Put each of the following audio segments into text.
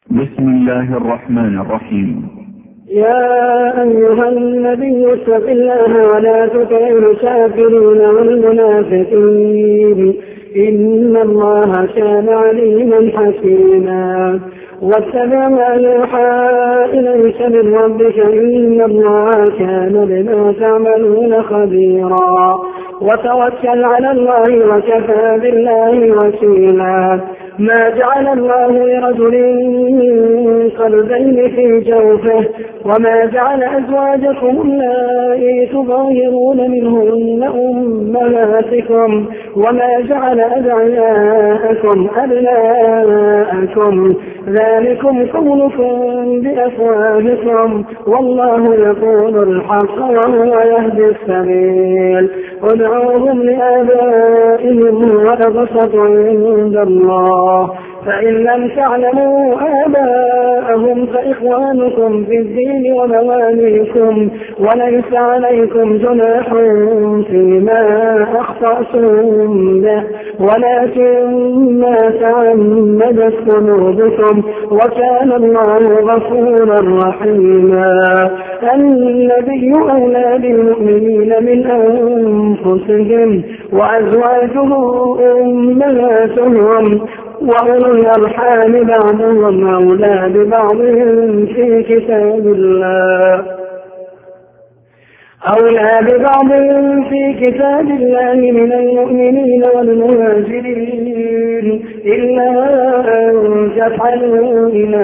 بسم الله الرحمن الرحيم. يا أيها النبي اتق الله ولا تطع الكافرين والمنافقين إن الله كان عليما حكيما. واتبع ما يوحى إليك من ربك إن الله كان بما تعملون خبيرا. وتوكل على الله وكفى بالله وكيلا. ما جعل الله لرجل من قلبين في جوفه وما جعل أزواجكم اللائي تظاهرون منهن أمهاتكم وما جعل أدعياءكم أبناءكم ذلكم قولكم بأفواهكم والله يقول الحق وهو يهدي السبيل. ادعوهم لآبائهم وأقسط عند الله فإن لم تعلموا آباءهم فإخوانكم في الدين ومواليكم وليس عليكم جناح فيما أخطأتم به ولكن ما تعمدت قلوبكم وكان الله غفورا رحيما. النبي أولى بالمؤمنين من أنفسهم وأزواجه أمهاتهم وأولو الأرحام بعضهم أولى ببعض في كتاب الله من المؤمنين والمهاجرين إلا أن تفعلوا إلى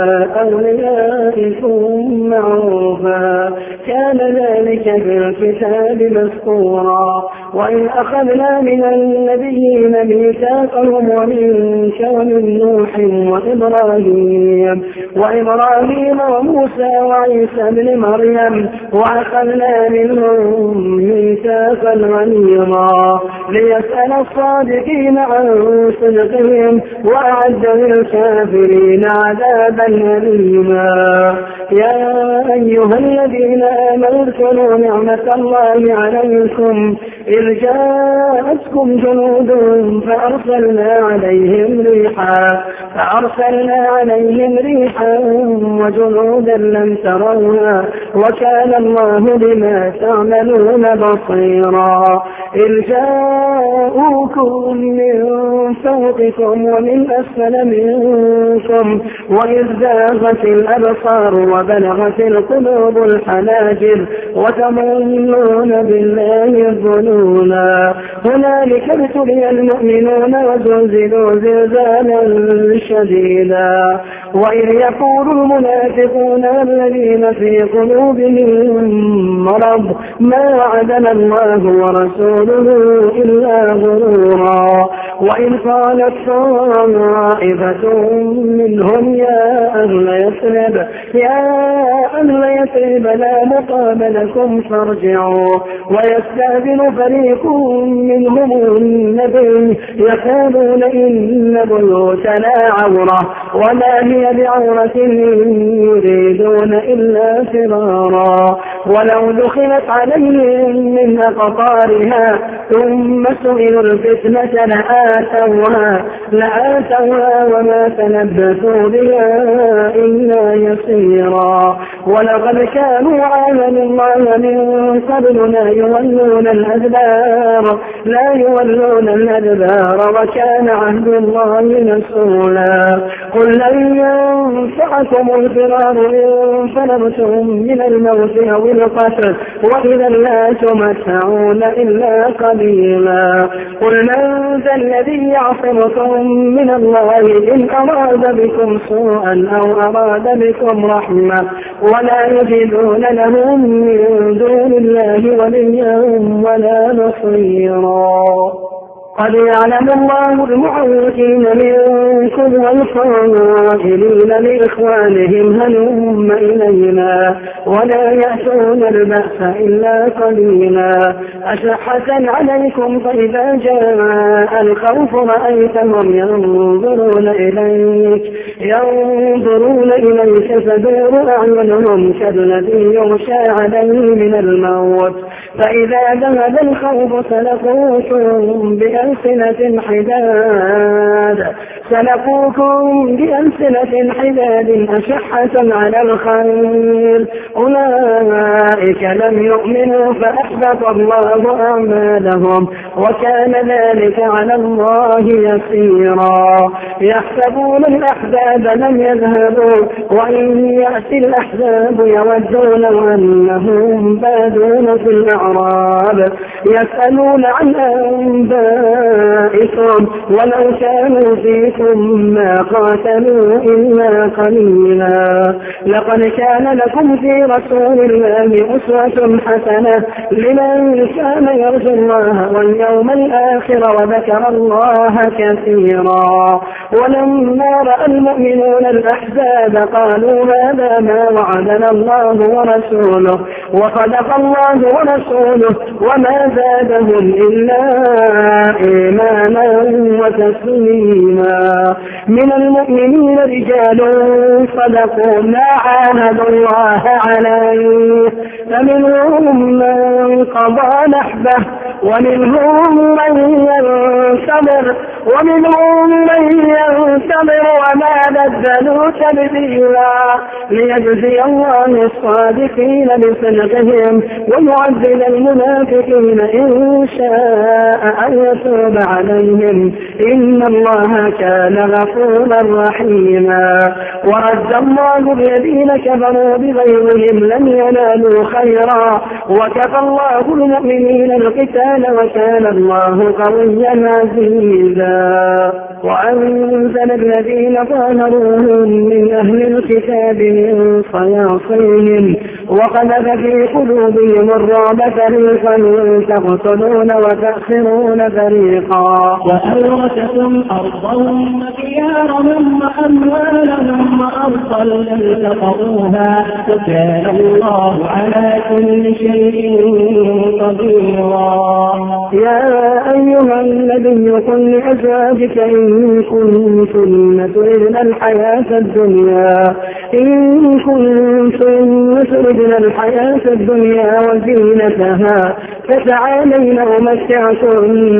أوليائكم معروفا كان ذلك في الكتاب مسطورا. وإن أخذنا من النبيين ميثاقهم ومنك ومن نوح وإبراهيم وموسى وعيسى ابن مريم وأخذنا منهم ميثاقا غليظا ليسأل الصادقين عن صدقهم وأعد للكافرين عذابا أليما. يا أيها الذين آمنوا اذكروا نعمة الله عليكم إذ جاءتكم جنود فأرسلنا عليهم ريحا وجنودا لم تروها وكان الله بما تعملون بصيرا. إذ جاءوكم من فوقكم ومن أسفل منكم وإذ زاغت الأبصار وبلغت القلوب الحناجر وتظنون بالله الظنونا هنالك ابتلي المؤمنون وزلزلوا زلزالا شديدا. وإذ يقول المنافقون والذين في قلوبهم مرض ما وعدنا الله ورسوله إلا غرورا. وإن قالت طائفة منهم يا أهل يثرب لا مقام لكم فارجعوا ويستأذن فريق منهم النبي يقولون إن بيوتنا عورة وما هي بعورة يريدون إلا فرارا. ولو دخلت عليهم من أقطارها ثم سئلوا الفتنة لآتوها وما تلبثوا بها إلا يسيرا. ولقد كانوا عاهدوا الله من قبل لا يولون الأدبار وكان عهد الله مسؤولا. قل لن ينفعكم الفرار إن فررتم من الموت أو القتل وإذا لا تمتعون إلا قليلا. قل من ذا الذي يعصمكم من الله إن أراد بكم سوءا أو أراد بكم رحمة ولا يجدون لهم من دون الله وليا ولا نصيرا. قد يعلم الله المعوقين منكم والقائلين لإخوانهم هلم إلينا ولا يأتون البأس إلا قليلا. أشحة عليكم فإذا جاء الخوف رأيتهم ينظرون إليك تدور أعينهم كالذي يغشى عليه من الموت فإذا ذهب الخوف سلقوكم بألسنة حداد سلكوكم بألسنة حداد أشحة على الخير أولئك لم يؤمنوا فأحبط الله أعمالهم وكان ذلك على الله يسيرا يحسبون الأحزاب لم يذهبوا وإن يأتي الأحزاب يودون أنهم بادون في الأعراب يسألون عن أنبائكم ولو كانوا فيكم ما قاتلوا إلا قليلا لقد كان لكم في رسول الله أسوة حسنة لمن كان يرجو الله واليوم الآخر وذكر الله كثيرا ولما رأى المؤمنون الأحزاب قالوا هذا ما وعدنا الله ورسوله وصدق الله ورسوله وما زادهم إلا إيمانا وتسليما من المؤمنين رجال صدقوا ما عاهدوا الله عليه فمنهم من قضى نحبه ومنهم من ينتظر وما بدلوا تبديلا ليجزي الله الصادقين بصدقهم ويعذب المنافقين إن شاء أن يتوب عليهم إن الله كان غفورا رحيما ورد الله الذين كفروا بغيظهم لم ينالوا خيرا وكفى الله المؤمنين القتال وكان الله قويا عزيزا وأنزل الذين ظاهروهم من أهل الكتاب من صياصيهم وقذف في قلوبهم الرعب فريقا تقتلون وتأخرون فريقا وأورثكم أرضهم وديارهم وأموالهم وأرضا لم تطئوها وكان الله على كل شيء قديرا يا أيها النبي قل لأزواجك إن كنتن تردن الحياة الدنيا وزينتها فتعالين أمتعكن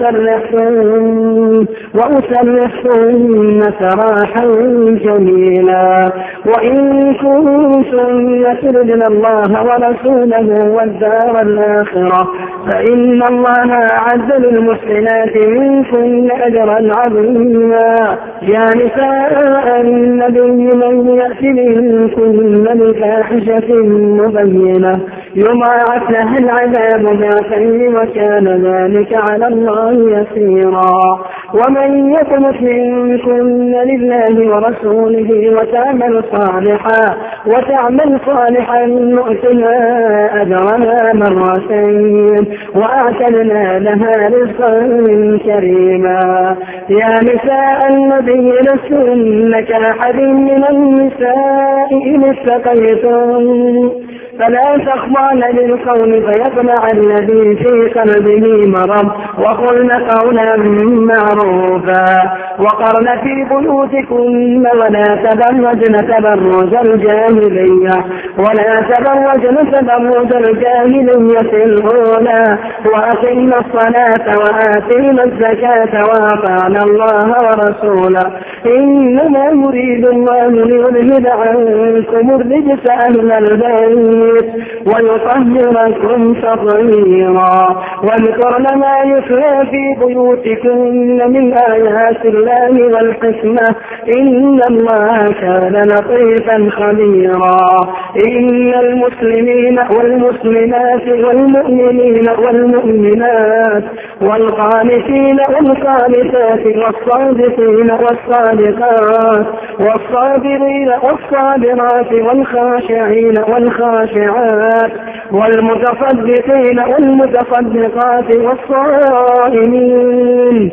وأسرحكن سراحا جميلا وإن كنتن تردن الله ورسوله والدار الآخرة فإن الله أعد للمحسنات منكن أجرا عظيما يا نساء النبي من يأت منكن بفاحشة مبينة يضاعف لها العذاب ضعفين وكان ذلك على الله يسيرا ومن يقنت منكن لله ورسوله وتعمل صالحا نؤتها أجرها مرتين وأعتدنا لها رزقا كريما يا نساء النبي لستن كأحد من النساء إن اتقيتن فلا تخضعن بالقول فيطمع الذي في قلبه مرض وقلن قولا معروفا وقرن في بيوتكن ولا تبرجن تبرج الجاهلية الأولى وأقمنا الصلاة وآتينا الزكاة وأطعنا الله ورسوله إنما يريد الله ليذهب عنكم الرجس أهل البيت ويطهركم تطهيرا واذكرن ما يتلى في بيوتكن من آيات الله والحكمة إن الله كان لطيفا خبيرا إن المسلمين والمسلمات والمؤمنين والمؤمنات والقانتين والقانتات والصادقين والصادقات والصابرين والصابرات والخاشعين والخاشعات والمتصدقين والمتصدقات والصائمين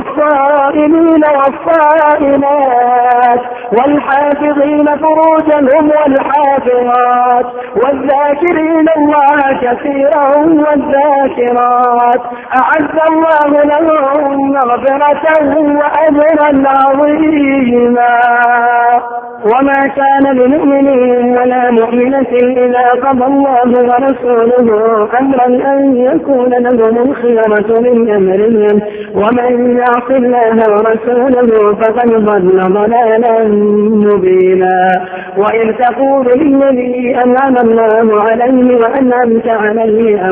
والصائمات والحافظين فروجهم والحافظات والذاكرين الله كثيرا والذاكرات أعد الله لهم مغفرة وأجرا عظيما وما كان لمؤمن ولا مؤمنة إذا قضى الله ورسوله أمرا أن يكون لهم الخيرة من أمرهم ومن ومن يعص الله ورسوله فقد ضل ضلالا مبينا. وإن تقول للذي أنعم الله عليه وأنعمت عليه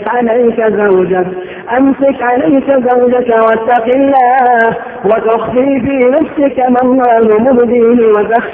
أمسك عليك زوجك واتق الله وتخفي في نفسك ما الله مبديه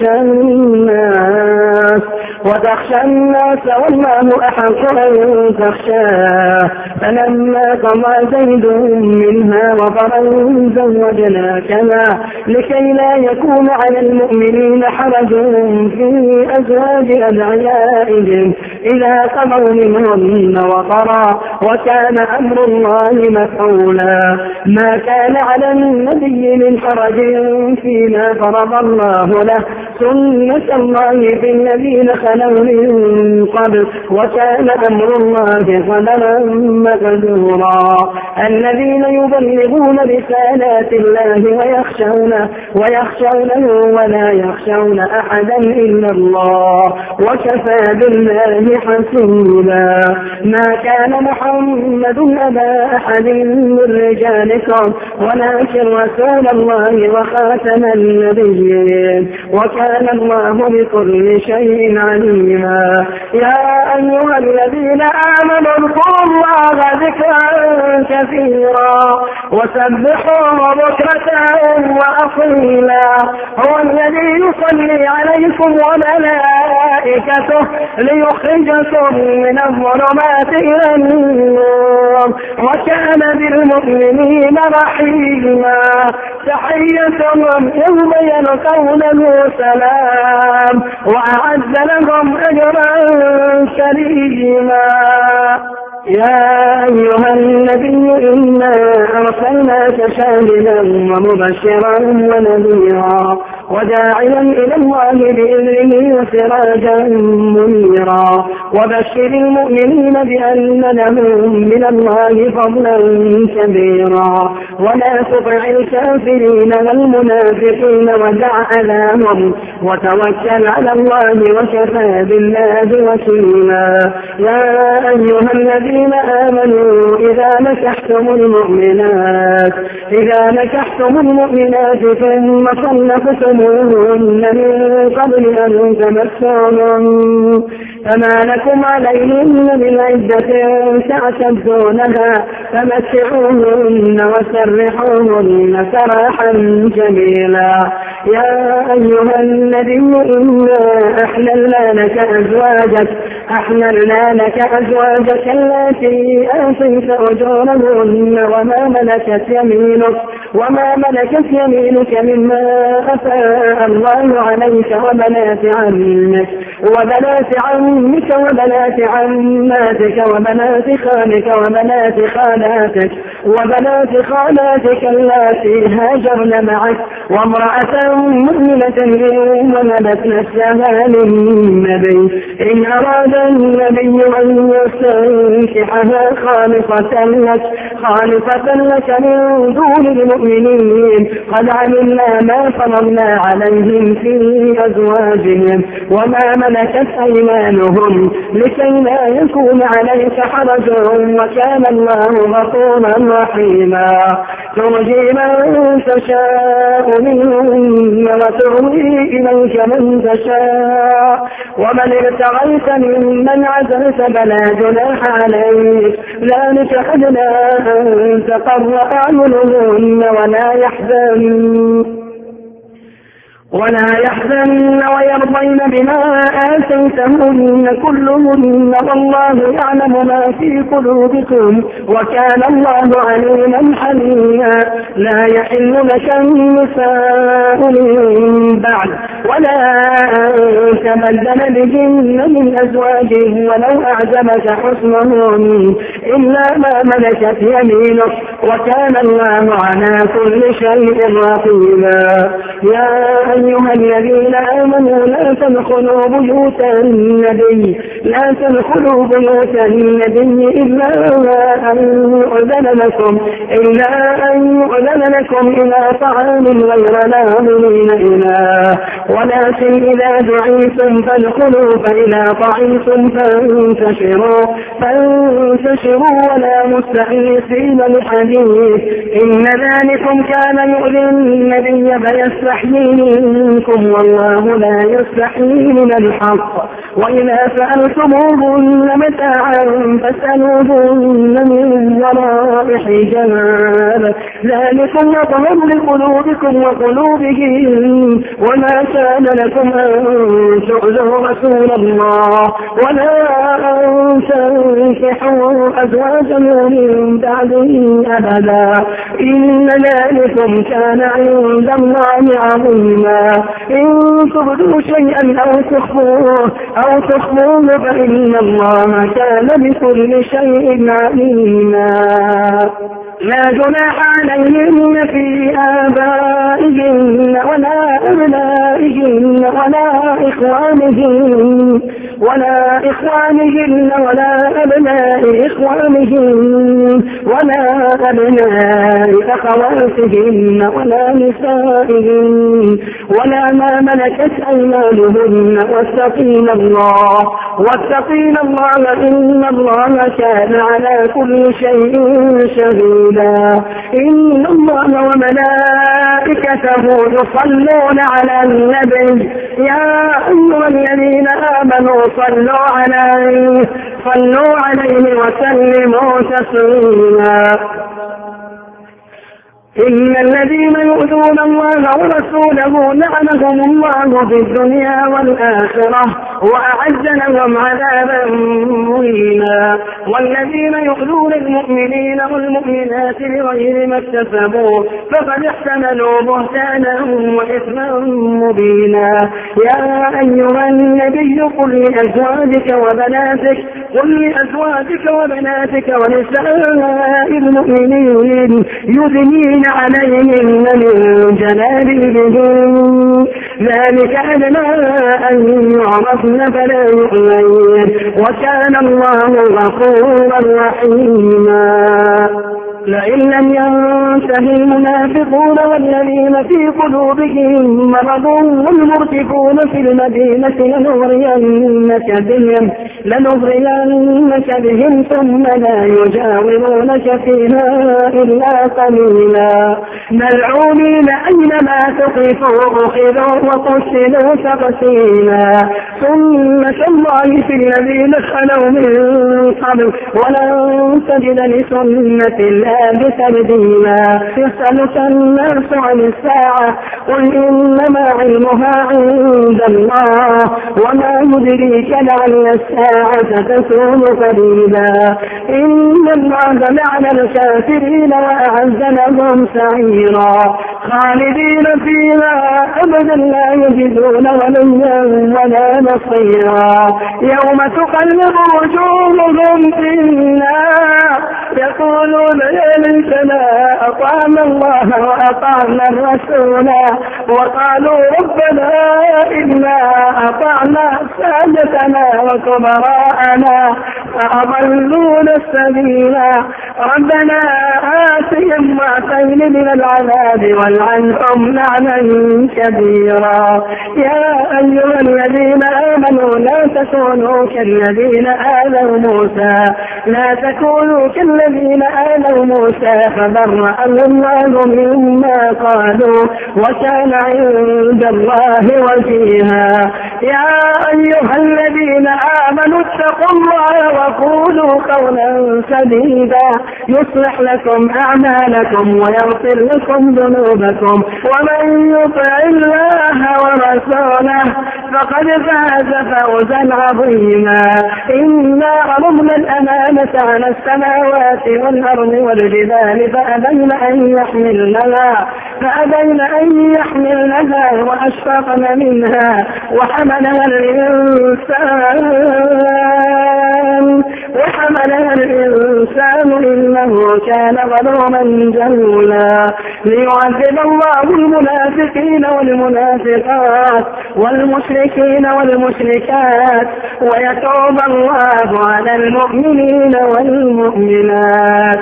وتخشى الناس والله أحق أن تخشاه. فلما قضى زيد منها وطرا زوجناكها لكي لا يكون على المؤمنين حرج في أزواج أدعيائهم إذا قضوا منهن وطرا وكان أمر الله مفعولا. ما كان على النبي من حرج فيما فرض الله له سنة الله في الذين خلوا من قبل وكان أمر الله قدرا مقدورا. الذين يبلغون رسالات الله ويخشونه ولا يخشون أحدا إلا الله وكفى بالله حسيبا. ما كان محمد أبا أحد من رجالكم ولكن رسول الله وخاتم النبيين وكان الله بكل شيء عليما. يا أيها الذين آمنوا اذكروا الله ذكرا كثيرا وسبحوه بكرة وأصيلا. هو الذي يصلي عليكم وملائكته ليخرجكم من الظلمات إلى النور وكان بالمؤمنين رحيما. تحيتهم يوم يلقونه سلام وأعد لهم أجرا كريما. يا أيها النبي إنا أرسلناك شاهدا ومبشرا ونذيرا وداعيا إلى الله بإذنه وسراجا منيرا. وبشر المؤمنين بأن لهم من الله فضلا كبيرا ولا تطع الكافرين والمنافقين ودع أذاهم وتوكل على الله وكفى بالله وكيلا. يا أيها الذين آمنوا إذا نكحتم المؤمنات ثم طلقتموهن من قبل أن تمسوهن فما لكم عليهن من عدة تعتدونها فمتعوهن وسرحوهن سراحا جميلا. يا أيها النبي إنا أحللنا لك أزواجك التي آتيت أجورهن وما ملكت يمينك مما أفاء الله عليك وبنات عمك وبنات عماتك وبنات خالك وبنات خالاتك اللاتي هاجرن معك وامرأة مؤمنة إن وهبت نفسها للنبي إن أراد النبي أن يستنكحها خالصة لك من دون المؤمنين. قد علمنا ما فرضنا عليهم في أزواجهم وما ملكت أيمانهم لكي لا يكون عليك حرج وكان الله غفورا رحيما. ترجي من تشاء منهن وترضي إليك من تشاء ومن ابتغيت ممن عزلت فلا جناح عليك ذلك أدنى أن تقر أعينهن ولا يحزن ويرضين بما آتيتهن كلهن والله يعلم ما في قلوبكم وكان الله عليما حليما. لا يحل لك النساء من بعد ولا أن تبدل بهن من أزواجه ولو أعجبك حسنهن إلا ما ملكت يمينك وكان الله على كل شيء رقيبا. يا أيها الذين آمنوا لا تدخلوا بيوت النبي إلا أن يؤذن لكم إلى طعام غير ناظرين إناه ولكن إذا دعيتم فادخلوا فإذا طعمتم فانتشروا ولا مستحيثين لحديث إن ذلكم كان يؤذي النبي فيستحيي منكم والله لا يستحيي من الحق وإذا سألتموهن متاعا فاسألوهن من وراء حجاب ذلكم أطهر لقلوبكم وقلوبهم وما كان لكم أن تؤذوا رسول الله ولا أن تنكحوا أزواجا من بعده أبدا إن ذلكم كان عند الله عظيما إن تبدوا شيئا أو تخفوه فإن الله كان بكل شيء عليما لا جناح عليهن في آبائهن ولا أبنائهن ولا إخوانهن ولا أبناء إخوانهن ولا أبناء أخواتهن ولا نسائهن ولا ما ملكت أيمانهن واتقين الله إن الله كان على كل شيء شهيدا إن الله وملائكته يصلون على النبي يا أيها الذين آمنوا صلوا عليه وسلموا تسليما إن الذين يؤذون الله ورسوله لعنهم الله في الدنيا والآخرة وأعد لهم عذابا مهينا والذين يؤذون المؤمنين والمؤمنات بغير ما اكتسبوا فقد احتملوا بهتانا وإثما مبينا يا أيها النبي قل لأزواجك وبناتك ونساء المؤمنين يدنين عليهن من جلابيبهن ذلك أدنى أن يعرفن فلا يؤذين وكان الله غفورا رحيما لئن لم ينتهي المنافقون والذين في قلوبهم مرض والمرتفون في المدينة لنغرينك بهم ثم لا يجاورونك فيها إلا قليلا ملعونين أينما ثقفوا أخذوا وقتلوا تقتيلا سنة الله في الذين خلوا من قبل ولن تجد لسنة الله بتبديلا يسألك الناس عن الساعة قل إنما علمها عند الله وما يدريك لعل الساعة تكون قريبا إن الله لعن الكافرين وأعز لهم سعيرا خالدين فيها أبدا لا يجدون وليا ولا نصيرا يوم تقلب وجوههم في النار يقولون يا ليتنا أطعنا الله وأطعنا الرسول وقالوا ربنا إنا أطعنا سادتنا وكبراءنا فأضلونا السبيل ربنا آتهم ضعفين من العذاب والعنهم لعنا كبيرا يا أيها الذين آمنوا لا تكونوا كالذين آذوا موسى فبرأه الله مما قالوا وكان عند الله وجيها يا أيها الذين آمنوا اتقوا الله وقولوا قولا سديدا يصلح لكم أعمالكم ويغفر لكم ذنوبكم ومن يطع الله ورسوله فقد فاز فوزا عظيما إنا عرضنا الأمانة على السماوات والأرض والجبال فأبين أن يحملنها وأشفقن منها وحملها الإنسان حملها الإنسان إنه كان ظلوما جهولا ليعذب الله المنافقين والمنافقات والمشركين والمشركات ويتوب الله على المؤمنين والمؤمنات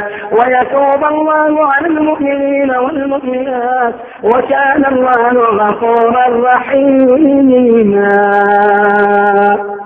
وكان الله غفورا رحيما.